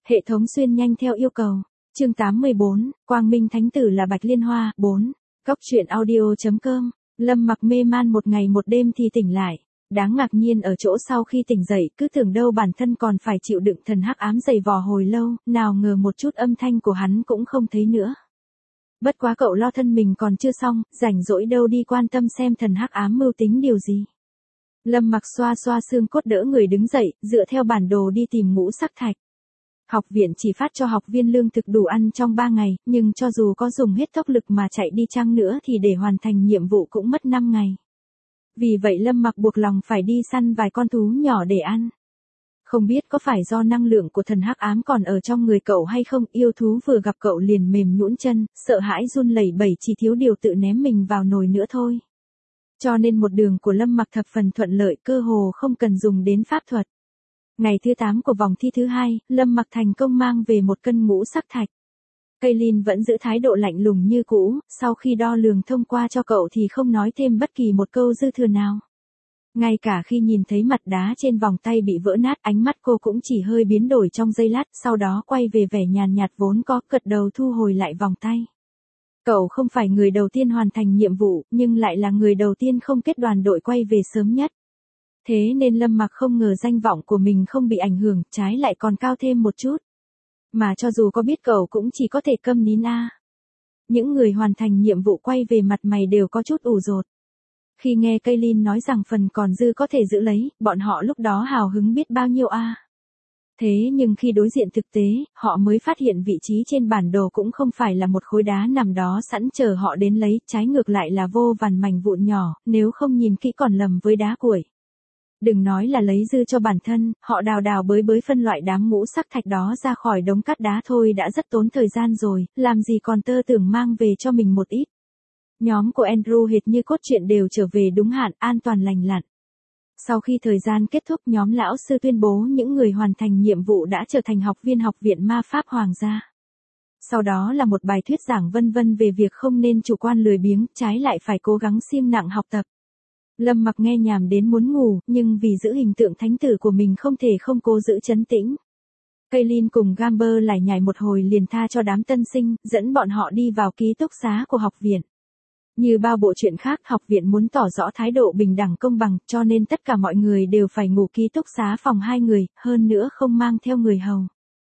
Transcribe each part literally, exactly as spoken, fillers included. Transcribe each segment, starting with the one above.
Hệ thống xuyên nhanh theo yêu cầu. Chương tám mươi bốn, Quang Minh Thánh Tử là Bạch Liên Hoa. bốn. Góc truyện audio chấm com. Lâm Mặc mê man một ngày một đêm thì tỉnh lại. Đáng ngạc nhiên ở chỗ sau khi tỉnh dậy, cứ tưởng đâu bản thân còn phải chịu đựng thần hắc ám dày vò hồi lâu, nào ngờ một chút âm thanh của hắn cũng không thấy nữa. Bất quá cậu lo thân mình còn chưa xong, rảnh rỗi đâu đi quan tâm xem thần hắc ám mưu tính điều gì. Lâm Mặc xoa xoa xương cốt đỡ người đứng dậy, dựa theo bản đồ đi tìm ngũ sắc thạch. Học viện chỉ phát cho học viên lương thực đủ ăn trong ba ngày, nhưng cho dù có dùng hết tốc lực mà chạy đi chăng nữa thì để hoàn thành nhiệm vụ cũng mất năm ngày. Vì vậy Lâm Mặc buộc lòng phải đi săn vài con thú nhỏ để ăn. Không biết có phải do năng lượng của thần hắc ám còn ở trong người cậu hay không, yêu thú vừa gặp cậu liền mềm nhũn chân, sợ hãi run lẩy bẩy, chỉ thiếu điều tự ném mình vào nồi nữa thôi. Cho nên một đường của Lâm Mặc thập phần thuận lợi, cơ hồ không cần dùng đến pháp thuật. Ngày thứ tám của vòng thi thứ hai, Lâm Mặc thành công mang về một cân ngũ sắc thạch. Kaylin vẫn giữ thái độ lạnh lùng như cũ, sau khi đo lường thông qua cho cậu thì không nói thêm bất kỳ một câu dư thừa nào. Ngay cả khi nhìn thấy mặt đá trên vòng tay bị vỡ nát, ánh mắt cô cũng chỉ hơi biến đổi trong giây lát, sau đó quay về vẻ nhàn nhạt vốn có, gật đầu thu hồi lại vòng tay. Cậu không phải người đầu tiên hoàn thành nhiệm vụ, nhưng lại là người đầu tiên không kết đoàn đội quay về sớm nhất. Thế nên Lâm Mặc không ngờ danh vọng của mình không bị ảnh hưởng, trái lại còn cao thêm một chút. Mà cho dù có biết cậu cũng chỉ có thể câm nín a. Những người hoàn thành nhiệm vụ quay về mặt mày đều có chút ủ rột. Khi nghe Kaylin nói rằng phần còn dư có thể giữ lấy, bọn họ lúc đó hào hứng biết bao nhiêu a. Thế nhưng khi đối diện thực tế, họ mới phát hiện vị trí trên bản đồ cũng không phải là một khối đá nằm đó sẵn chờ họ đến lấy, trái ngược lại là vô vàn mảnh vụn nhỏ, nếu không nhìn kỹ còn lầm với đá cuội. Đừng nói là lấy dư cho bản thân, họ đào đào bới bới phân loại đám ngũ sắc thạch đó ra khỏi đống cát đá thôi đã rất tốn thời gian rồi, làm gì còn tơ tưởng mang về cho mình một ít. Nhóm của Andrew hệt như cốt truyện đều trở về đúng hạn, an toàn lành lặn. Sau khi thời gian kết thúc, nhóm lão sư tuyên bố những người hoàn thành nhiệm vụ đã trở thành học viên học viện ma pháp hoàng gia. Sau đó là một bài thuyết giảng vân vân về việc không nên chủ quan lười biếng, trái lại phải cố gắng siêng nặng học tập. Lâm Mặc nghe nhàm đến muốn ngủ, nhưng vì giữ hình tượng thánh tử của mình không thể không cố giữ trấn tĩnh. Kaylin cùng Gamber lải nhải một hồi liền tha cho đám tân sinh, dẫn bọn họ đi vào ký túc xá của học viện. Như bao bộ chuyện khác, học viện muốn tỏ rõ thái độ bình đẳng công bằng, cho nên tất cả mọi người đều phải ngủ ký túc xá phòng hai người, hơn nữa không mang theo người hầu.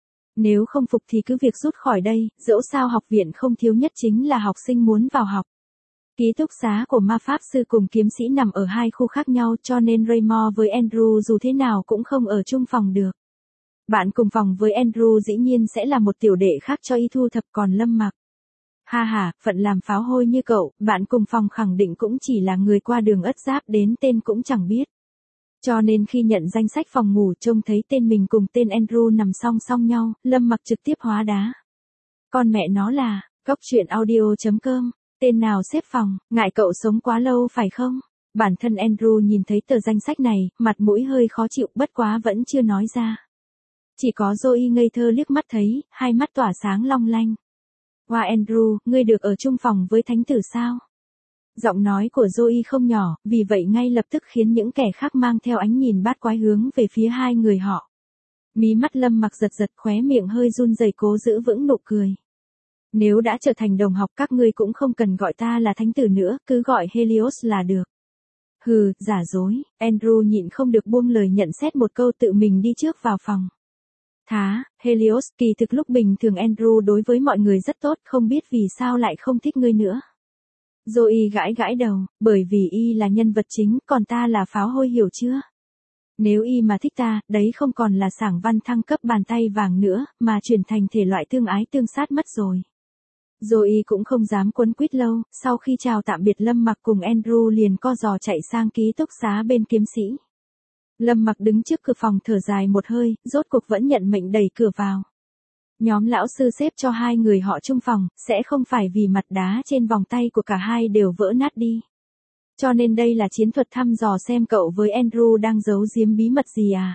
Nếu không phục thì cứ việc rút khỏi đây, dẫu sao học viện không thiếu nhất chính là học sinh muốn vào học. Ký túc xá của ma pháp sư cùng kiếm sĩ nằm ở hai khu khác nhau, cho nên Raymond với Andrew dù thế nào cũng không ở chung phòng được. Bạn cùng phòng với Andrew dĩ nhiên sẽ là một tiểu đệ khác cho y thu thập, còn Lâm Mặc. Ha ha, phận làm pháo hôi như cậu, bạn cùng phòng khẳng định cũng chỉ là người qua đường ất giáp đến tên cũng chẳng biết. Cho nên khi nhận danh sách phòng ngủ trông thấy tên mình cùng tên Andrew nằm song song nhau, Lâm Mặc trực tiếp hóa đá. Con mẹ nó là, góc truyện audio chấm com. Tên nào xếp phòng, ngại cậu sống quá lâu phải không? Bản thân Andrew nhìn thấy tờ danh sách này, mặt mũi hơi khó chịu, bất quá vẫn chưa nói ra. Chỉ có Zoe ngây thơ liếc mắt thấy, hai mắt tỏa sáng long lanh. Wow Andrew, ngươi được ở chung phòng với thánh tử sao? Giọng nói của Zoe không nhỏ, vì vậy ngay lập tức khiến những kẻ khác mang theo ánh nhìn bát quái hướng về phía hai người họ. Mí mắt Lâm Mặc giật giật, khóe miệng hơi run rẩy cố giữ vững nụ cười. Nếu đã trở thành đồng học các ngươi cũng không cần gọi ta là thánh tử nữa, cứ gọi Helios là được. Hừ, giả dối, Andrew nhịn không được buông lời nhận xét một câu, tự mình đi trước vào phòng. Thá, Helios, kỳ thực lúc bình thường Andrew đối với mọi người rất tốt, không biết vì sao lại không thích ngươi nữa. Zoe gãi gãi đầu, bởi vì y là nhân vật chính, còn ta là pháo hôi, hiểu chưa? Nếu y mà thích ta, đấy không còn là sảng văn thăng cấp bàn tay vàng nữa, mà chuyển thành thể loại tương ái tương sát mất rồi. Zoe cũng không dám quấn quýt lâu, sau khi chào tạm biệt Lâm Mặc cùng Andrew liền co giò chạy sang ký túc xá bên kiếm sĩ. Lâm Mặc đứng trước cửa phòng thở dài một hơi, rốt cuộc vẫn nhận mệnh đẩy cửa vào. Nhóm lão sư xếp cho hai người họ chung phòng, sẽ không phải vì mặt đá trên vòng tay của cả hai đều vỡ nát đi. Cho nên đây là chiến thuật thăm dò xem cậu với Andrew đang giấu giếm bí mật gì à.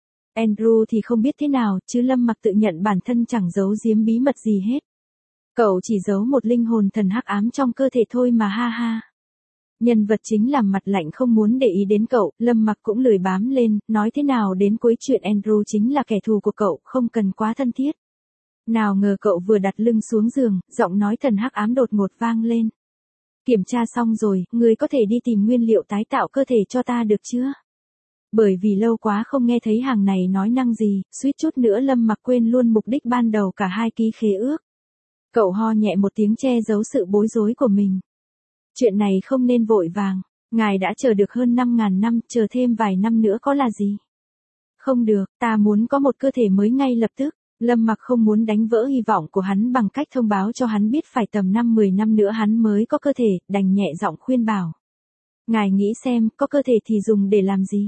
Andrew thì không biết thế nào, chứ Lâm Mặc tự nhận bản thân chẳng giấu giếm bí mật gì hết. Cậu chỉ giấu một linh hồn thần hắc ám trong cơ thể thôi mà ha ha. Nhân vật chính làm mặt lạnh không muốn để ý đến cậu, Lâm Mặc cũng lười bám lên, nói thế nào đến cuối chuyện Andrew chính là kẻ thù của cậu, không cần quá thân thiết. Nào ngờ cậu vừa đặt lưng xuống giường, giọng nói thần hắc ám đột ngột vang lên. Kiểm tra xong rồi, người có thể đi tìm nguyên liệu tái tạo cơ thể cho ta được chưa? Bởi vì lâu quá không nghe thấy hàng này nói năng gì, suýt chút nữa Lâm Mặc quên luôn mục đích ban đầu cả hai ký khế ước. Cậu ho nhẹ một tiếng che giấu sự bối rối của mình. Chuyện này không nên vội vàng, ngài đã chờ được hơn năm ngàn năm, chờ thêm vài năm nữa có là gì? Không được, ta muốn có một cơ thể mới ngay lập tức. Lâm Mặc không muốn đánh vỡ hy vọng của hắn bằng cách thông báo cho hắn biết phải tầm năm mười năm nữa hắn mới có cơ thể, đành nhẹ giọng khuyên bảo. Ngài nghĩ xem, có cơ thể thì dùng để làm gì?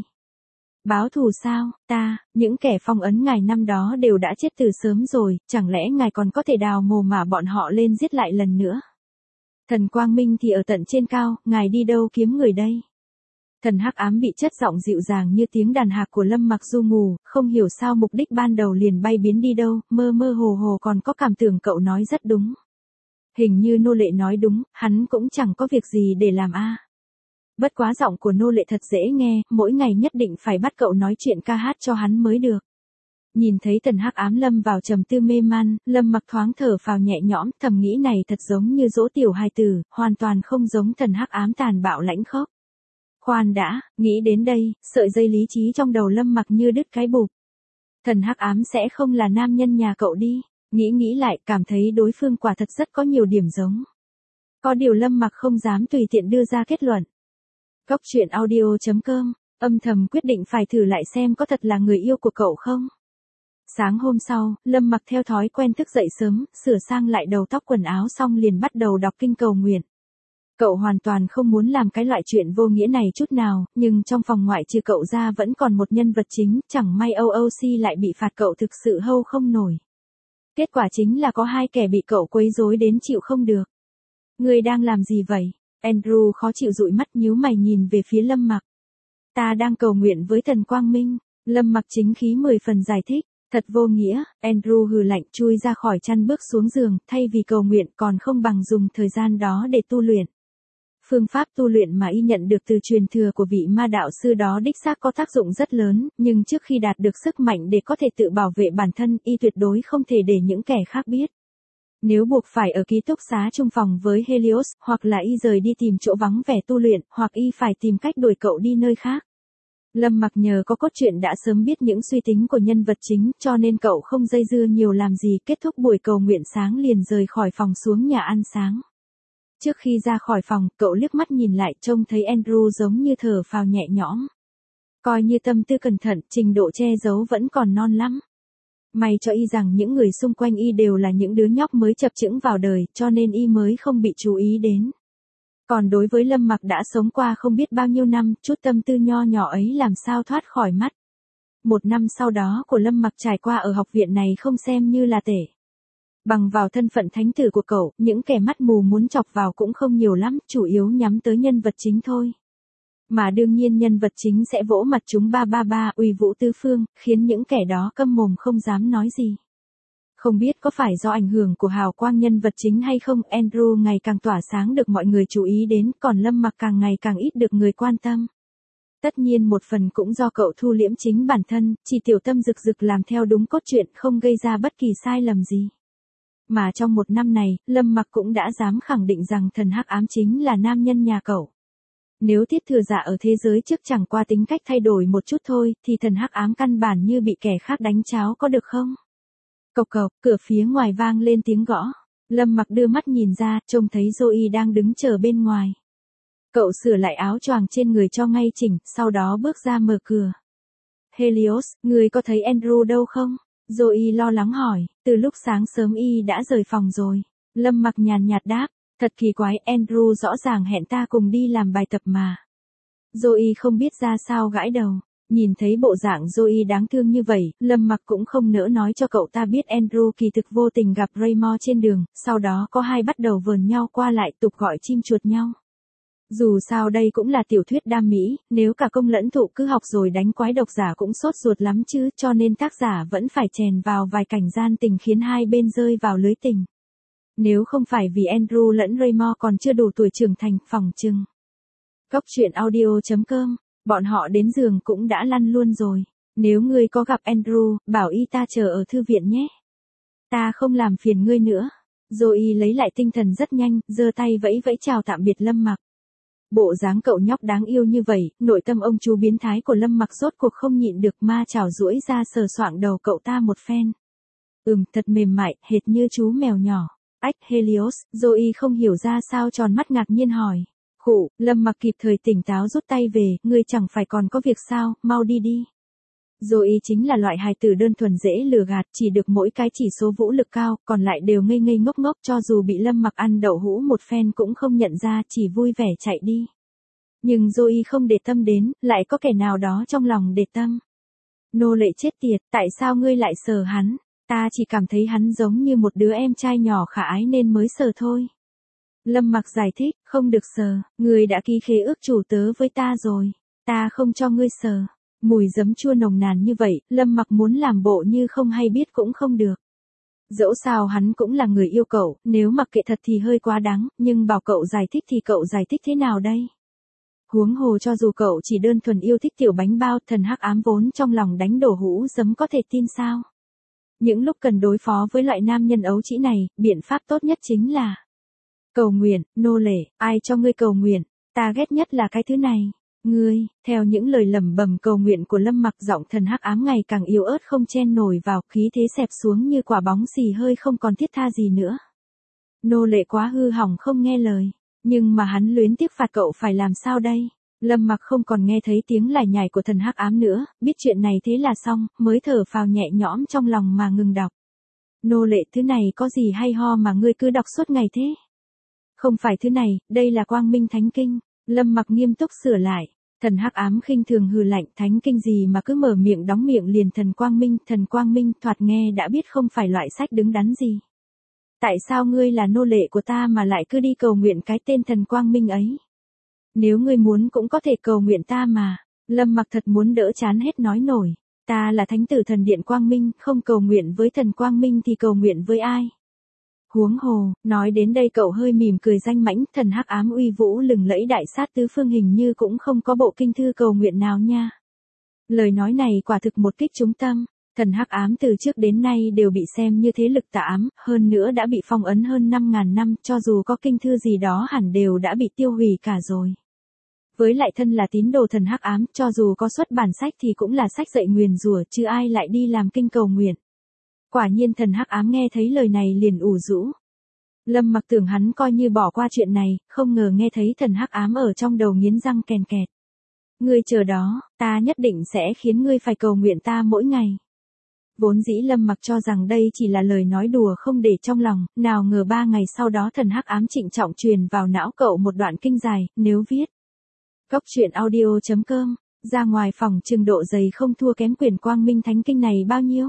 Báo thù sao? Ta, những kẻ phong ấn ngài năm đó đều đã chết từ sớm rồi, chẳng lẽ ngài còn có thể đào mồ mả bọn họ lên giết lại lần nữa? Thần Quang Minh thì ở tận trên cao, ngài đi đâu kiếm người đây? Thần hắc ám bị chất giọng dịu dàng như tiếng đàn hạc của Lâm Mặc du ngủ, không hiểu sao mục đích ban đầu liền bay biến đi đâu, mơ mơ hồ hồ còn có cảm tưởng cậu nói rất đúng. Hình như nô lệ nói đúng, hắn cũng chẳng có việc gì để làm a. À. Bất quá giọng của nô lệ thật dễ nghe, mỗi ngày nhất định phải bắt cậu nói chuyện ca hát cho hắn mới được. Nhìn thấy thần hắc ám lâm vào trầm tư mê man, Lâm Mặc thoáng thở phào nhẹ nhõm, thầm nghĩ này thật giống như dỗ tiểu hài tử, hoàn toàn không giống thần hắc ám tàn bạo lãnh khốc. Khoan đã, nghĩ đến đây, sợi dây lý trí trong đầu Lâm Mặc như đứt cái bụp. Thần hắc ám sẽ không là nam nhân nhà cậu đi, nghĩ nghĩ lại cảm thấy đối phương quả thật rất có nhiều điểm giống. Có điều Lâm Mặc không dám tùy tiện đưa ra kết luận. Góc truyện audio chấm com, âm thầm quyết định phải thử lại xem có thật là người yêu của cậu không. Sáng hôm sau, Lâm Mặc theo thói quen thức dậy sớm, sửa sang lại đầu tóc quần áo xong liền bắt đầu đọc kinh cầu nguyện. Cậu hoàn toàn không muốn làm cái loại chuyện vô nghĩa này chút nào, nhưng trong phòng ngoại trừ cậu ra vẫn còn một nhân vật chính, chẳng may o o xê lại bị phạt cậu thực sự hâu không nổi. Kết quả chính là có hai kẻ bị cậu quấy rối đến chịu không được. Người đang làm gì vậy? Andrew khó chịu dụi mắt nhíu mày nhìn về phía Lâm Mặc. Ta đang cầu nguyện với thần Quang Minh. Lâm Mặc chính khí mười phần giải thích. Thật vô nghĩa, Andrew hừ lạnh chui ra khỏi chăn bước xuống giường, thay vì cầu nguyện còn không bằng dùng thời gian đó để tu luyện. Phương pháp tu luyện mà y nhận được từ truyền thừa của vị ma đạo sư đó đích xác có tác dụng rất lớn, nhưng trước khi đạt được sức mạnh để có thể tự bảo vệ bản thân, y tuyệt đối không thể để những kẻ khác biết. Nếu buộc phải ở ký túc xá chung phòng với Helios, hoặc là y rời đi tìm chỗ vắng vẻ tu luyện, hoặc y phải tìm cách đuổi cậu đi nơi khác. Lâm Mặc nhờ có cốt truyện đã sớm biết những suy tính của nhân vật chính, cho nên cậu không dây dưa nhiều làm gì, kết thúc buổi cầu nguyện sáng liền rời khỏi phòng xuống nhà ăn sáng. Trước khi ra khỏi phòng, cậu liếc mắt nhìn lại trông thấy Andrew giống như thở phào nhẹ nhõm. Coi như tâm tư cẩn thận, trình độ che giấu vẫn còn non lắm. May cho y rằng những người xung quanh y đều là những đứa nhóc mới chập chững vào đời, cho nên y mới không bị chú ý đến. Còn đối với Lâm Mặc đã sống qua không biết bao nhiêu năm, chút tâm tư nho nhỏ ấy làm sao thoát khỏi mắt. Một năm sau đó của Lâm Mặc trải qua ở học viện này không xem như là tệ. Bằng vào thân phận thánh tử của cậu, những kẻ mắt mù muốn chọc vào cũng không nhiều lắm, chủ yếu nhắm tới nhân vật chính thôi. Mà đương nhiên nhân vật chính sẽ vỗ mặt chúng ba ba ba uy vũ tứ phương, khiến những kẻ đó câm mồm không dám nói gì. Không biết có phải do ảnh hưởng của hào quang nhân vật chính hay không, Andrew ngày càng tỏa sáng được mọi người chú ý đến, còn Lâm Mặc càng ngày càng ít được người quan tâm. Tất nhiên một phần cũng do cậu thu liễm chính bản thân, chỉ tiểu tâm rực rực làm theo đúng cốt truyện, không gây ra bất kỳ sai lầm gì. Mà trong một năm này, Lâm Mặc cũng đã dám khẳng định rằng thần hắc ám chính là nam nhân nhà cậu. Nếu Tiết Thừa Dạ ở thế giới trước chẳng qua tính cách thay đổi một chút thôi, thì thần hắc ám căn bản như bị kẻ khác đánh cháo có được không? Cộc cộc, cửa phía ngoài vang lên tiếng gõ. Lâm Mặc đưa mắt nhìn ra, trông thấy Zoe đang đứng chờ bên ngoài. Cậu sửa lại áo choàng trên người cho ngay chỉnh, sau đó bước ra mở cửa. Helios, người có thấy Andrew đâu không? Zoe lo lắng hỏi, từ lúc sáng sớm y đã rời phòng rồi. Lâm Mặc nhàn nhạt đáp, thật kỳ quái, Andrew rõ ràng hẹn ta cùng đi làm bài tập mà. Zoe không biết ra sao gãi đầu. Nhìn thấy bộ dạng Zoe đáng thương như vậy, Lâm Mặc cũng không nỡ nói cho cậu ta biết Andrew kỳ thực vô tình gặp Raymore trên đường, sau đó có hai bắt đầu vờn nhau qua lại tục gọi chim chuột nhau. Dù sao đây cũng là tiểu thuyết đam mỹ, nếu cả công lẫn thụ cứ học rồi đánh quái độc giả cũng sốt ruột lắm chứ, cho nên tác giả vẫn phải chèn vào vài cảnh gian tình khiến hai bên rơi vào lưới tình. Nếu không phải vì Andrew lẫn Raymore còn chưa đủ tuổi trưởng thành, phỏng chừng Cốc truyện audio chấm com, bọn họ đến giường cũng đã lăn luôn rồi. Nếu ngươi có gặp Andrew, bảo y ta chờ ở thư viện nhé. Ta không làm phiền ngươi nữa. Zoe lấy lại tinh thần rất nhanh, giơ tay vẫy vẫy chào tạm biệt Lâm Mặc. Bộ dáng cậu nhóc đáng yêu như vậy, nội tâm ông chú biến thái của Lâm Mặc rốt cuộc không nhịn được ma chảo duỗi ra sờ soạng đầu cậu ta một phen. Ừm, thật mềm mại, hệt như chú mèo nhỏ. Ách Helios, Zoe không hiểu ra sao tròn mắt ngạc nhiên hỏi. Khụ, Lâm Mặc kịp thời tỉnh táo rút tay về, ngươi chẳng phải còn có việc sao, mau đi đi. Zoe chính là loại hài tử đơn thuần dễ lừa gạt, chỉ được mỗi cái chỉ số vũ lực cao, còn lại đều ngây ngây ngốc ngốc, cho dù bị Lâm Mặc ăn đậu hũ một phen cũng không nhận ra, chỉ vui vẻ chạy đi. Nhưng Zoe không để tâm đến, lại có kẻ nào đó trong lòng để tâm. Nô lệ chết tiệt, tại sao ngươi lại sờ hắn? Ta chỉ cảm thấy hắn giống như một đứa em trai nhỏ khả ái nên mới sờ thôi. Lâm Mặc giải thích, không được sờ, ngươi đã ký khế ước chủ tớ với ta rồi, ta không cho ngươi sờ. Mùi giấm chua nồng nàn như vậy, Lâm Mặc muốn làm bộ như không hay biết cũng không được. Dẫu sao hắn cũng là người yêu cậu, nếu mặc kệ thật thì hơi quá đáng, nhưng bảo cậu giải thích thì cậu giải thích thế nào đây? Huống hồ cho dù cậu chỉ đơn thuần yêu thích tiểu bánh bao, thần hắc ám vốn trong lòng đánh đổ hũ giấm có thể tin sao? Những lúc cần đối phó với loại nam nhân ấu trĩ này, biện pháp tốt nhất chính là cầu nguyện, nô lệ, ai cho ngươi cầu nguyện, ta ghét nhất là cái thứ này. Ngươi, theo những lời lẩm bẩm cầu nguyện của Lâm Mặc, giọng thần hắc ám ngày càng yếu ớt không chen nổi vào, khí thế xẹp xuống như quả bóng xì hơi không còn thiết tha gì nữa. Nô lệ quá hư hỏng không nghe lời, nhưng mà hắn luyến tiếc phạt cậu phải làm sao đây? Lâm Mặc không còn nghe thấy tiếng lải nhải của thần hắc ám nữa, biết chuyện này thế là xong, mới thở phào nhẹ nhõm trong lòng mà ngừng đọc. Nô lệ, thứ này có gì hay ho mà ngươi cứ đọc suốt ngày thế? Không phải thứ này, đây là Quang Minh Thánh Kinh. Lâm Mặc nghiêm túc sửa lại. Thần hắc ám khinh thường hừ lạnh, thánh kinh gì mà cứ mở miệng đóng miệng liền thần quang minh, thần quang minh, thoạt nghe đã biết không phải loại sách đứng đắn gì. Tại sao ngươi là nô lệ của ta mà lại cứ đi cầu nguyện cái tên thần quang minh ấy? Nếu ngươi muốn cũng có thể cầu nguyện ta mà. Lâm Mặc thật muốn đỡ chán hết nói nổi. Ta là thánh tử thần điện quang minh, không cầu nguyện với thần quang minh thì cầu nguyện với ai? Huống hồ, nói đến đây cậu hơi mỉm cười danh mãnh, thần hắc ám uy vũ lừng lẫy đại sát tứ phương hình như cũng không có bộ kinh thư cầu nguyện nào nha. Lời nói này quả thực một kích trúng tâm, thần hắc ám từ trước đến nay đều bị xem như thế lực tà ám, hơn nữa đã bị phong ấn hơn năm ngàn năm, cho dù có kinh thư gì đó hẳn đều đã bị tiêu hủy cả rồi. Với lại thân là tín đồ thần hắc ám, cho dù có xuất bản sách thì cũng là sách dạy nguyền rủa, chứ ai lại đi làm kinh cầu nguyện. Quả nhiên thần hắc ám nghe thấy lời này liền ủ rũ. Lâm Mặc tưởng hắn coi như bỏ qua chuyện này, không ngờ nghe thấy thần hắc ám ở trong đầu nghiến răng kèn kẹt. Ngươi chờ đó, ta nhất định sẽ khiến ngươi phải cầu nguyện ta mỗi ngày. Vốn dĩ Lâm Mặc cho rằng đây chỉ là lời nói đùa không để trong lòng, nào ngờ ba ngày sau đó thần hắc ám trịnh trọng truyền vào não cậu một đoạn kinh dài, nếu viết. Cốc truyện audio chấm com, ra ngoài phòng chừng độ dày không thua kém quyển Quang Minh Thánh Kinh này bao nhiêu.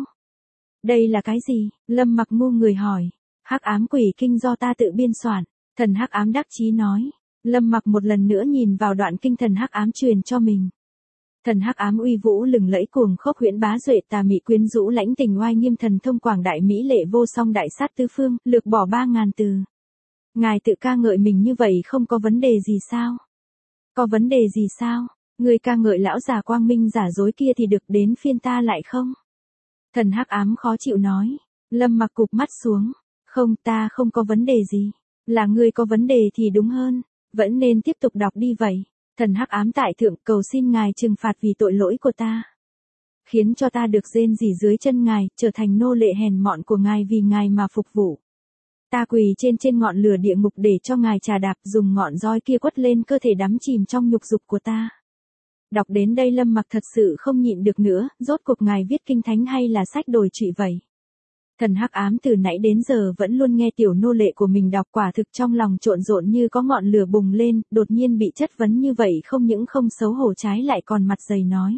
Đây là cái gì? Lâm Mặc ngu người hỏi. Hắc ám quỷ kinh do ta tự biên soạn. Thần hắc ám đắc chí nói. Lâm Mặc một lần nữa nhìn vào đoạn kinh thần hắc ám truyền cho mình. Thần hắc ám uy vũ lừng lẫy cuồng khốc huyễn bá duệ tà mị quyến rũ lãnh tình oai nghiêm thần thông quảng đại mỹ lệ vô song đại sát tứ phương, lược bỏ ba ngàn từ. Ngài tự ca ngợi mình như vậy không có vấn đề gì sao? Có vấn đề gì sao? Người ca ngợi lão già quang minh giả dối kia thì được đến phiên ta lại không? Thần hắc ám khó chịu nói. Lâm Mặc cụp mắt xuống. Không, ta không có vấn đề gì. Là ngươi có vấn đề thì đúng hơn. Vẫn nên tiếp tục đọc đi vậy. Thần hắc ám tại thượng, cầu xin ngài trừng phạt vì tội lỗi của ta. Khiến cho ta được rên rỉ dưới chân ngài, trở thành nô lệ hèn mọn của ngài vì ngài mà phục vụ. Ta quỳ trên trên ngọn lửa địa ngục để cho ngài trà đạp, dùng ngọn roi kia quất lên cơ thể đắm chìm trong nhục dục của ta. Đọc đến đây Lâm Mặc thật sự không nhịn được nữa, rốt cuộc ngài viết kinh thánh hay là sách đồi trụy vậy? Thần hắc ám từ nãy đến giờ vẫn luôn nghe tiểu nô lệ của mình đọc, quả thực trong lòng trộn rộn như có ngọn lửa bùng lên, đột nhiên bị chất vấn như vậy không những không xấu hổ trái lại còn mặt dày nói.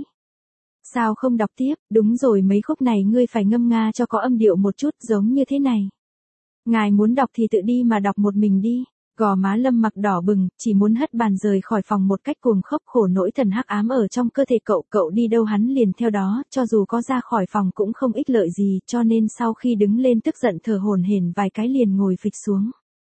Sao không đọc tiếp, đúng rồi mấy khúc này ngươi phải ngâm nga cho có âm điệu một chút giống như thế này. Ngài muốn đọc thì tự đi mà đọc một mình đi. Gò má Lâm Mặc đỏ bừng, chỉ muốn hất bàn rời khỏi phòng một cách cuồng khốc, khổ nỗi thần hắc ám ở trong cơ thể cậu, cậu đi đâu hắn liền theo đó, cho dù có ra khỏi phòng cũng không ích lợi gì, cho nên sau khi đứng lên tức giận thở hổn hển vài cái liền ngồi phịch xuống.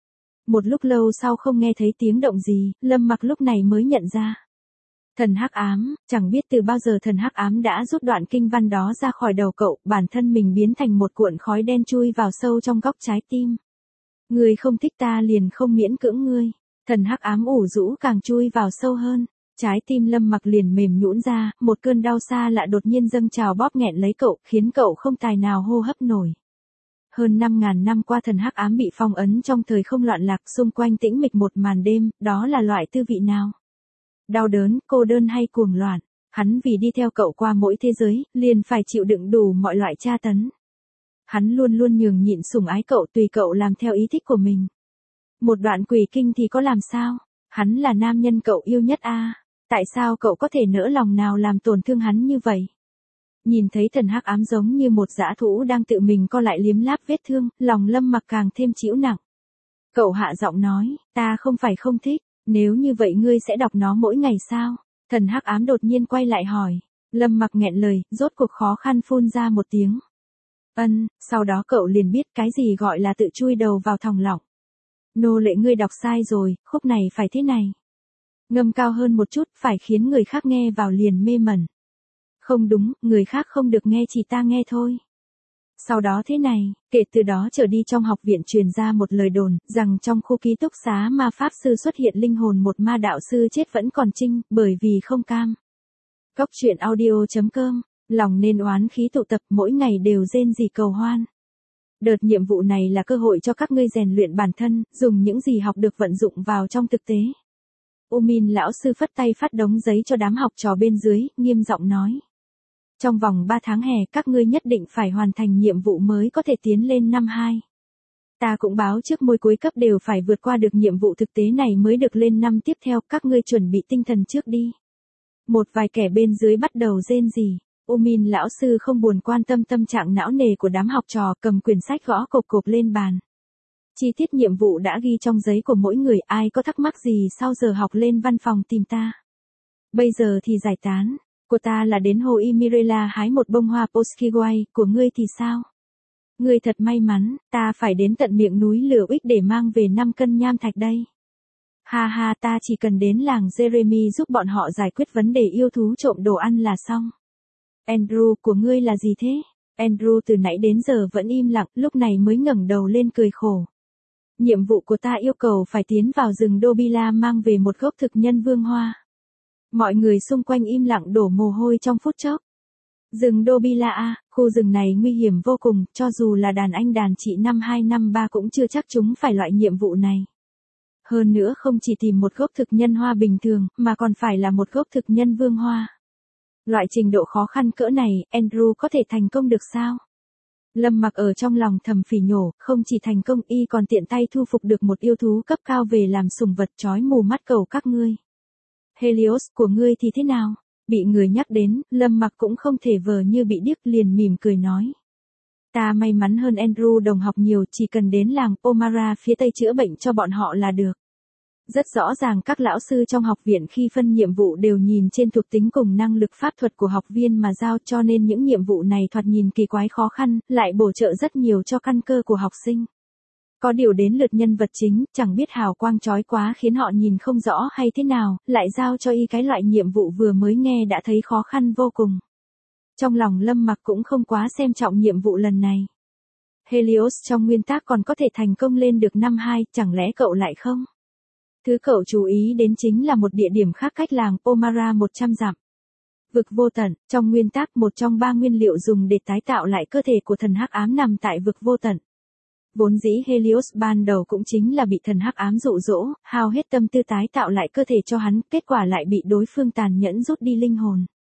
Một lúc lâu sau không nghe thấy tiếng động gì, Lâm Mặc lúc này mới nhận ra. Thần hắc ám, chẳng biết từ bao giờ thần hắc ám đã rút đoạn kinh văn đó ra khỏi đầu cậu, bản thân mình biến thành một cuộn khói đen chui vào sâu trong góc trái tim. Ngươi không thích ta liền không miễn cưỡng ngươi. Thần hắc ám ủ rũ càng chui vào sâu hơn. Trái tim Lâm Mặc liền mềm nhũn ra, một cơn đau xa lạ đột nhiên dâng trào bóp nghẹn lấy cậu, khiến cậu không tài nào hô hấp nổi. Hơn năm ngàn năm qua thần hắc ám bị phong ấn trong thời không loạn lạc, xung quanh tĩnh mịch một màn đêm, đó là loại tư vị nào? Đau đớn, cô đơn hay cuồng loạn? Hắn vì đi theo cậu qua mỗi thế giới, liền phải chịu đựng đủ mọi loại tra tấn. Hắn luôn luôn nhường nhịn sủng ái cậu, tùy cậu làm theo ý thích của mình. Một đoạn quỷ kinh thì có làm sao? Hắn là nam nhân cậu yêu nhất a. À? Tại sao cậu có thể nỡ lòng nào làm tổn thương hắn như vậy? Nhìn thấy thần hắc ám giống như một dã thú đang tự mình co lại liếm láp vết thương, lòng Lâm Mặc càng thêm chịu nặng. Cậu hạ giọng nói, ta không phải không thích, nếu như vậy ngươi sẽ đọc nó mỗi ngày sao? Thần hắc ám đột nhiên quay lại hỏi. Lâm Mặc nghẹn lời, rốt cuộc khó khăn phun ra một tiếng. Ân, sau đó cậu liền biết cái gì gọi là tự chui đầu vào thòng lọng. Nô lệ ngươi đọc sai rồi, khúc này phải thế này. Ngâm cao hơn một chút, phải khiến người khác nghe vào liền mê mẩn. Không đúng, người khác không được nghe, chỉ ta nghe thôi. Sau đó thế này, kể từ đó trở đi trong học viện truyền ra một lời đồn, rằng trong khu ký túc xá ma pháp sư xuất hiện linh hồn một ma đạo sư chết vẫn còn trinh, bởi vì không cam. Góc truyện audio chấm com, lòng nên oán khí tụ tập mỗi ngày đều rên rỉ cầu hoan. Đợt nhiệm vụ này là cơ hội cho các ngươi rèn luyện bản thân, dùng những gì học được vận dụng vào trong thực tế. U Min lão sư phất tay phát đống giấy cho đám học trò bên dưới, nghiêm giọng nói. Trong vòng ba tháng hè các ngươi nhất định phải hoàn thành nhiệm vụ mới có thể tiến lên năm hai. Ta cũng báo trước môi cuối cấp đều phải vượt qua được nhiệm vụ thực tế này mới được lên năm tiếp theo, các ngươi chuẩn bị tinh thần trước đi. Một vài kẻ bên dưới bắt đầu rên rỉ. U Min lão sư không buồn quan tâm tâm trạng não nề của đám học trò, cầm quyển sách gõ cộp cộp lên bàn. Chi tiết nhiệm vụ đã ghi trong giấy của mỗi người, ai có thắc mắc gì sau giờ học lên văn phòng tìm ta. Bây giờ thì giải tán. Của ta là đến hồ Imirela hái một bông hoa Poskiwai, của ngươi thì sao? Ngươi thật may mắn, ta phải đến tận miệng núi lửa Uých để mang về năm cân nham thạch đây. Ha ha, ta chỉ cần đến làng Jeremy giúp bọn họ giải quyết vấn đề yêu thú trộm đồ ăn là xong. Andrew, của ngươi là gì thế? Andrew từ nãy đến giờ vẫn im lặng, lúc này mới ngẩng đầu lên cười khổ. Nhiệm vụ của ta yêu cầu phải tiến vào rừng Dobila mang về một gốc thực nhân vương hoa. Mọi người xung quanh im lặng đổ mồ hôi trong phút chốc. Rừng Dobila A, khu rừng này nguy hiểm vô cùng, cho dù là đàn anh đàn chị năm hai năm ba cũng chưa chắc chúng phải loại nhiệm vụ này. Hơn nữa không chỉ tìm một gốc thực nhân hoa bình thường, mà còn phải là một gốc thực nhân vương hoa. Loại trình độ khó khăn cỡ này, Andrew có thể thành công được sao? Lâm Mặc ở trong lòng thầm phỉ nhổ, không chỉ thành công y còn tiện tay thu phục được một yêu thú cấp cao về làm sủng vật chói mù mắt cầu các ngươi. Helios, của ngươi thì thế nào? Bị người nhắc đến, Lâm Mặc cũng không thể vờ như bị điếc, liền mỉm cười nói. Ta may mắn hơn Andrew đồng học nhiều, chỉ cần đến làng Omara phía tây chữa bệnh cho bọn họ là được. Rất rõ ràng các lão sư trong học viện khi phân nhiệm vụ đều nhìn trên thuộc tính cùng năng lực pháp thuật của học viên mà giao, cho nên những nhiệm vụ này thoạt nhìn kỳ quái khó khăn, lại bổ trợ rất nhiều cho căn cơ của học sinh. Có điều đến lượt nhân vật chính, chẳng biết hào quang chói quá khiến họ nhìn không rõ hay thế nào, lại giao cho y cái loại nhiệm vụ vừa mới nghe đã thấy khó khăn vô cùng. Trong lòng Lâm Mặc cũng không quá xem trọng nhiệm vụ lần này. Helios trong nguyên tắc còn có thể thành công lên được năm hai, chẳng lẽ cậu lại không? Thứ cậu chú ý đến chính là một địa điểm khác cách làng Omara một trăm dặm. Vực vô tận, trong nguyên tắc một trong ba nguyên liệu dùng để tái tạo lại cơ thể của thần hắc ám nằm tại vực vô tận. Vốn dĩ Helios ban đầu cũng chính là bị thần hắc ám dụ dỗ, hao hết tâm tư tái tạo lại cơ thể cho hắn, kết quả lại bị đối phương tàn nhẫn rút đi linh hồn.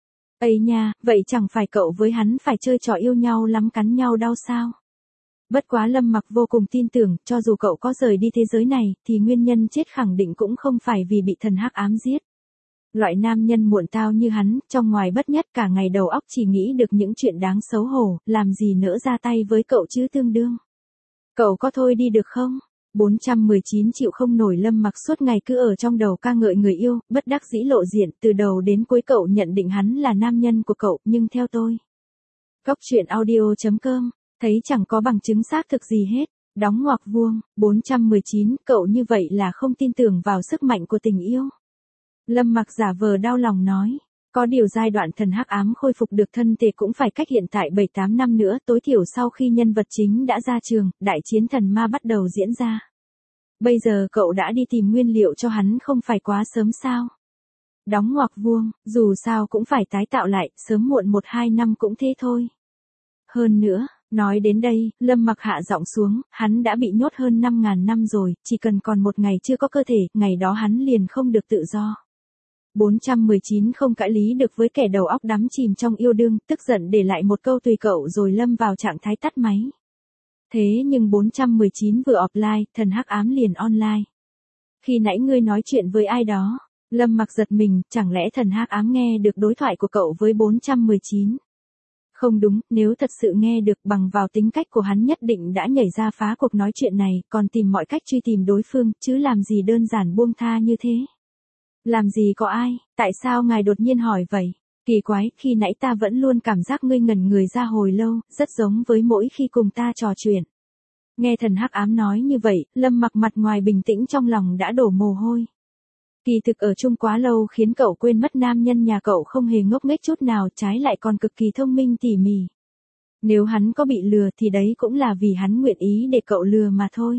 Ây nha, vậy chẳng phải cậu với hắn phải chơi trò yêu nhau lắm cắn nhau đau sao? Bất quá Lâm Mặc vô cùng tin tưởng, cho dù cậu có rời đi thế giới này, thì nguyên nhân chết khẳng định cũng không phải vì bị thần hắc ám giết. Loại nam nhân muộn tao như hắn, trong ngoài bất nhất cả ngày đầu óc chỉ nghĩ được những chuyện đáng xấu hổ, làm gì nỡ ra tay với cậu chứ tương đương. Cậu có thôi đi được không? bốn trăm mười chín chịu không nổi. Lâm Mặc suốt ngày cứ ở trong đầu ca ngợi người yêu, bất đắc dĩ lộ diện, từ đầu đến cuối cậu nhận định hắn là nam nhân của cậu, nhưng theo tôi. Góc truyện audio chấm com, thấy chẳng có bằng chứng xác thực gì hết. Đóng ngoặc vuông, bốn trăm mười chín, cậu như vậy là không tin tưởng vào sức mạnh của tình yêu. Lâm Mặc giả vờ đau lòng nói. Có điều giai đoạn thần hắc ám khôi phục được thân thể cũng phải cách hiện tại bảy tám năm nữa, tối thiểu sau khi nhân vật chính đã ra trường, đại chiến thần ma bắt đầu diễn ra. Bây giờ cậu đã đi tìm nguyên liệu cho hắn không phải quá sớm sao? Đóng ngoặc vuông, dù sao cũng phải tái tạo lại, sớm muộn một hai năm cũng thế thôi. Hơn nữa, nói đến đây, Lâm Mặc hạ giọng xuống, hắn đã bị nhốt hơn năm ngàn năm rồi, chỉ cần còn một ngày chưa có cơ thể, ngày đó hắn liền không được tự do. bốn trăm mười chín không cãi lý được với kẻ đầu óc đắm chìm trong yêu đương, tức giận để lại một câu tùy cậu rồi lâm vào trạng thái tắt máy. Thế nhưng bốn trăm mười chín vừa offline, thần hắc ám liền online. Khi nãy ngươi nói chuyện với ai đó? Lâm Mặc giật mình, chẳng lẽ thần hắc ám nghe được đối thoại của cậu với bốn trăm mười chín? Không đúng, nếu thật sự nghe được bằng vào tính cách của hắn nhất định đã nhảy ra phá cuộc nói chuyện này, còn tìm mọi cách truy tìm đối phương, chứ làm gì đơn giản buông tha như thế. Làm gì có ai, tại sao ngài đột nhiên hỏi vậy? Kỳ quái, khi nãy ta vẫn luôn cảm giác ngươi ngẩn người ra hồi lâu, rất giống với mỗi khi cùng ta trò chuyện. Nghe thần hắc ám nói như vậy, Lâm Mặc mặt ngoài bình tĩnh trong lòng đã đổ mồ hôi. Kỳ thực ở chung quá lâu khiến cậu quên mất nam nhân nhà cậu không hề ngốc nghếch chút nào, trái lại còn cực kỳ thông minh tỉ mỉ. Nếu hắn có bị lừa thì đấy cũng là vì hắn nguyện ý để cậu lừa mà thôi.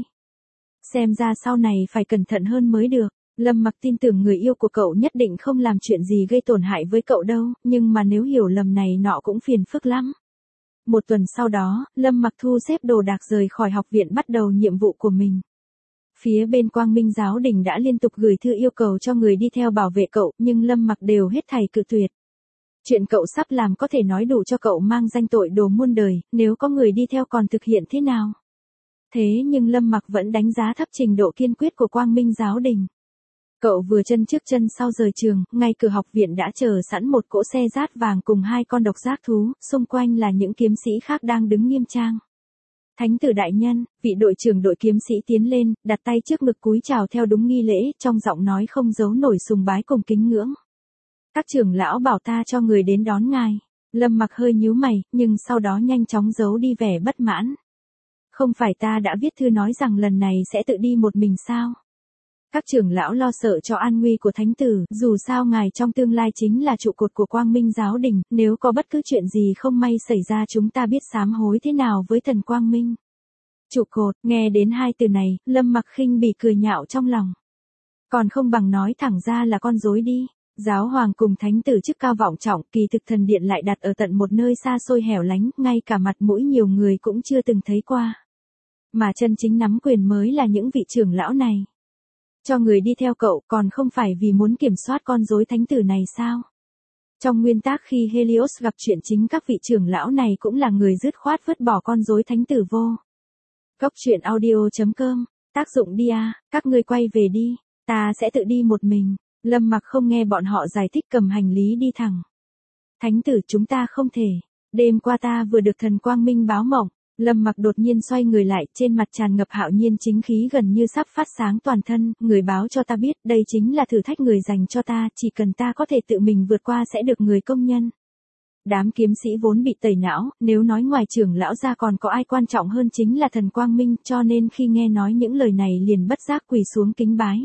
Xem ra sau này phải cẩn thận hơn mới được. Lâm Mặc tin tưởng người yêu của cậu nhất định không làm chuyện gì gây tổn hại với cậu đâu, nhưng mà nếu hiểu lầm này nọ cũng phiền phức lắm. Một tuần sau đó, Lâm Mặc thu xếp đồ đạc rời khỏi học viện bắt đầu nhiệm vụ của mình. Phía bên Quang Minh Giáo Đình đã liên tục gửi thư yêu cầu cho người đi theo bảo vệ cậu, nhưng Lâm Mặc đều hết thảy cự tuyệt. Chuyện cậu sắp làm có thể nói đủ cho cậu mang danh tội đồ muôn đời, nếu có người đi theo còn thực hiện thế nào? Thế nhưng Lâm Mặc vẫn đánh giá thấp trình độ kiên quyết của Quang Minh Giáo Đình. Cậu vừa chân trước chân sau rời trường, ngay cửa học viện đã chờ sẵn một cỗ xe rát vàng cùng hai con độc giác thú, xung quanh là những kiếm sĩ khác đang đứng nghiêm trang. Thánh tử đại nhân, vị đội trưởng đội kiếm sĩ tiến lên, đặt tay trước ngực cúi chào theo đúng nghi lễ, trong giọng nói không giấu nổi sùng bái cùng kính ngưỡng. Các trưởng lão bảo ta cho người đến đón ngài. Lâm Mặc hơi nhíu mày, nhưng sau đó nhanh chóng giấu đi vẻ bất mãn. Không phải ta đã viết thư nói rằng lần này sẽ tự đi một mình sao? Các trưởng lão lo sợ cho an nguy của thánh tử, dù sao ngài trong tương lai chính là trụ cột của Quang Minh Giáo Đình, nếu có bất cứ chuyện gì không may xảy ra chúng ta biết sám hối thế nào với thần Quang Minh. Trụ cột, nghe đến hai từ này, Lâm Mặc khinh bỉ cười nhạo trong lòng. Còn không bằng nói thẳng ra là con rối đi. Giáo hoàng cùng thánh tử chức cao vọng trọng, kỳ thực thần điện lại đặt ở tận một nơi xa xôi hẻo lánh, ngay cả mặt mũi nhiều người cũng chưa từng thấy qua. Mà chân chính nắm quyền mới là những vị trưởng lão này. Cho người đi theo cậu còn không phải vì muốn kiểm soát con rối thánh tử này sao? Trong nguyên tắc khi Helios gặp chuyện chính các vị trưởng lão này cũng là người dứt khoát vứt bỏ con rối thánh tử vô. Góc truyện audio chấm com, tác dụng đi à, các ngươi quay về đi, ta sẽ tự đi một mình. Lâm Mặc không nghe bọn họ giải thích cầm hành lý đi thẳng. Thánh tử chúng ta không thể, đêm qua ta vừa được thần Quang Minh báo mộng. Lâm Mặc đột nhiên xoay người lại, trên mặt tràn ngập hạo nhiên chính khí gần như sắp phát sáng toàn thân, người báo cho ta biết, đây chính là thử thách người dành cho ta, chỉ cần ta có thể tự mình vượt qua sẽ được người công nhân. Đám kiếm sĩ vốn bị tẩy não, nếu nói ngoài trưởng lão ra còn có ai quan trọng hơn chính là thần Quang Minh, cho nên khi nghe nói những lời này liền bất giác quỳ xuống kính bái.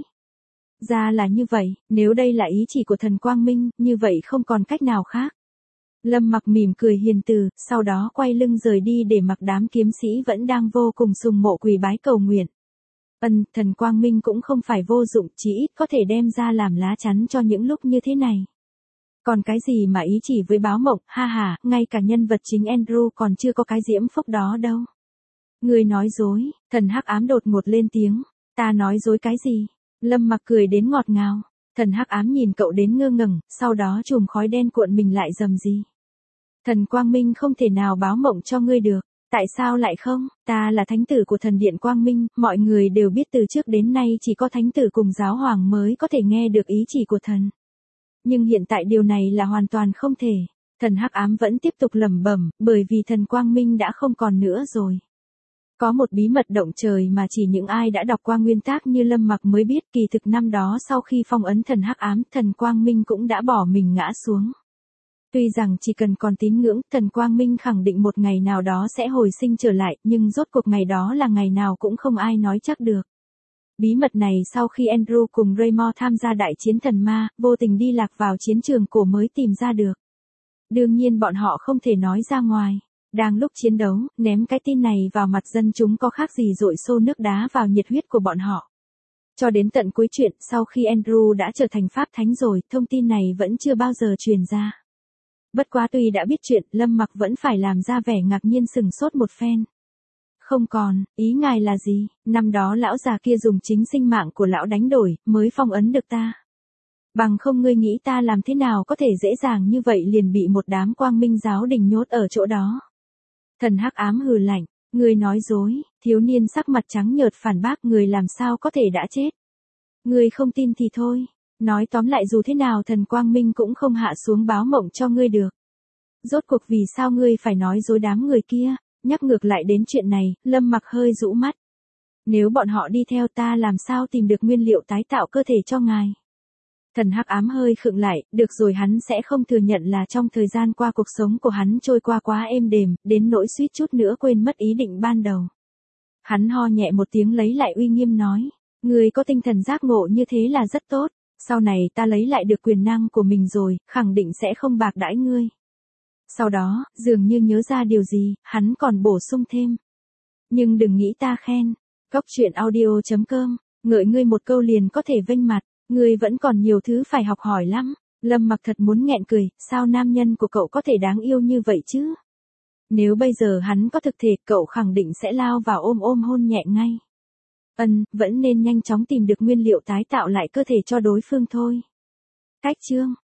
Ra là như vậy, nếu đây là ý chỉ của thần Quang Minh, như vậy không còn cách nào khác. Lâm Mặc mỉm cười hiền từ, sau đó quay lưng rời đi để mặc đám kiếm sĩ vẫn đang vô cùng sùng mộ quỳ bái cầu nguyện. Ân, thần Quang Minh cũng không phải vô dụng, chỉ ít có thể đem ra làm lá chắn cho những lúc như thế này. Còn cái gì mà ý chỉ với báo mộng, ha ha, ngay cả nhân vật chính Andrew còn chưa có cái diễm phúc đó đâu. Người nói dối, thần hắc ám đột ngột lên tiếng, ta nói dối cái gì? Lâm Mặc cười đến ngọt ngào. Thần hắc ám nhìn cậu đến ngơ ngẩn, sau đó chùm khói đen cuộn mình lại rầm rì. Thần Quang Minh không thể nào báo mộng cho ngươi được. Tại sao lại không? Ta là thánh tử của thần điện Quang Minh, mọi người đều biết từ trước đến nay chỉ có thánh tử cùng giáo hoàng mới có thể nghe được ý chỉ của thần. Nhưng hiện tại điều này là hoàn toàn không thể. Thần hắc ám vẫn tiếp tục lẩm bẩm, bởi vì thần Quang Minh đã không còn nữa rồi. Có một bí mật động trời mà chỉ những ai đã đọc qua nguyên tác như Lâm Mặc mới biết, kỳ thực năm đó sau khi phong ấn thần hắc ám, thần Quang Minh cũng đã bỏ mình ngã xuống. Tuy rằng chỉ cần còn tín ngưỡng, thần Quang Minh khẳng định một ngày nào đó sẽ hồi sinh trở lại, nhưng rốt cuộc ngày đó là ngày nào cũng không ai nói chắc được. Bí mật này sau khi Andrew cùng Raymond tham gia đại chiến thần ma, vô tình đi lạc vào chiến trường cổ mới tìm ra được. Đương nhiên bọn họ không thể nói ra ngoài. Đang lúc chiến đấu, ném cái tin này vào mặt dân chúng có khác gì dội xô nước đá vào nhiệt huyết của bọn họ. Cho đến tận cuối chuyện, sau khi Andrew đã trở thành pháp thánh rồi, thông tin này vẫn chưa bao giờ truyền ra. Bất quá tuy đã biết chuyện, Lâm Mặc vẫn phải làm ra vẻ ngạc nhiên sừng sốt một phen. Không còn, ý ngài là gì? Năm đó lão già kia dùng chính sinh mạng của lão đánh đổi, mới phong ấn được ta. Bằng không ngươi nghĩ ta làm thế nào có thể dễ dàng như vậy liền bị một đám quang minh giáo đình nhốt ở chỗ đó. Thần hắc ám hừ lạnh, ngươi nói dối, thiếu niên sắc mặt trắng nhợt phản bác, người làm sao có thể đã chết. Ngươi không tin thì thôi, nói tóm lại dù thế nào thần quang minh cũng không hạ xuống báo mộng cho ngươi được. Rốt cuộc vì sao ngươi phải nói dối đám người kia, nhắc ngược lại đến chuyện này, Lâm Mặc hơi rũ mắt. Nếu bọn họ đi theo ta làm sao tìm được nguyên liệu tái tạo cơ thể cho ngài. Thần hắc ám hơi khựng lại, được rồi, hắn sẽ không thừa nhận là trong thời gian qua cuộc sống của hắn trôi qua quá êm đềm, đến nỗi suýt chút nữa quên mất ý định ban đầu. Hắn ho nhẹ một tiếng lấy lại uy nghiêm nói, người có tinh thần giác ngộ như thế là rất tốt, sau này ta lấy lại được quyền năng của mình rồi, khẳng định sẽ không bạc đãi ngươi. Sau đó, dường như nhớ ra điều gì, hắn còn bổ sung thêm. Nhưng đừng nghĩ ta khen, góc truyện audio chấm com, ngợi ngươi một câu liền có thể vênh mặt. Ngươi vẫn còn nhiều thứ phải học hỏi lắm. Lâm Mặc thật muốn nghẹn cười, sao nam nhân của cậu có thể đáng yêu như vậy chứ? Nếu bây giờ hắn có thực thể, cậu khẳng định sẽ lao vào ôm ôm hôn nhẹ ngay. Ân, vẫn nên nhanh chóng tìm được nguyên liệu tái tạo lại cơ thể cho đối phương thôi. Cách chương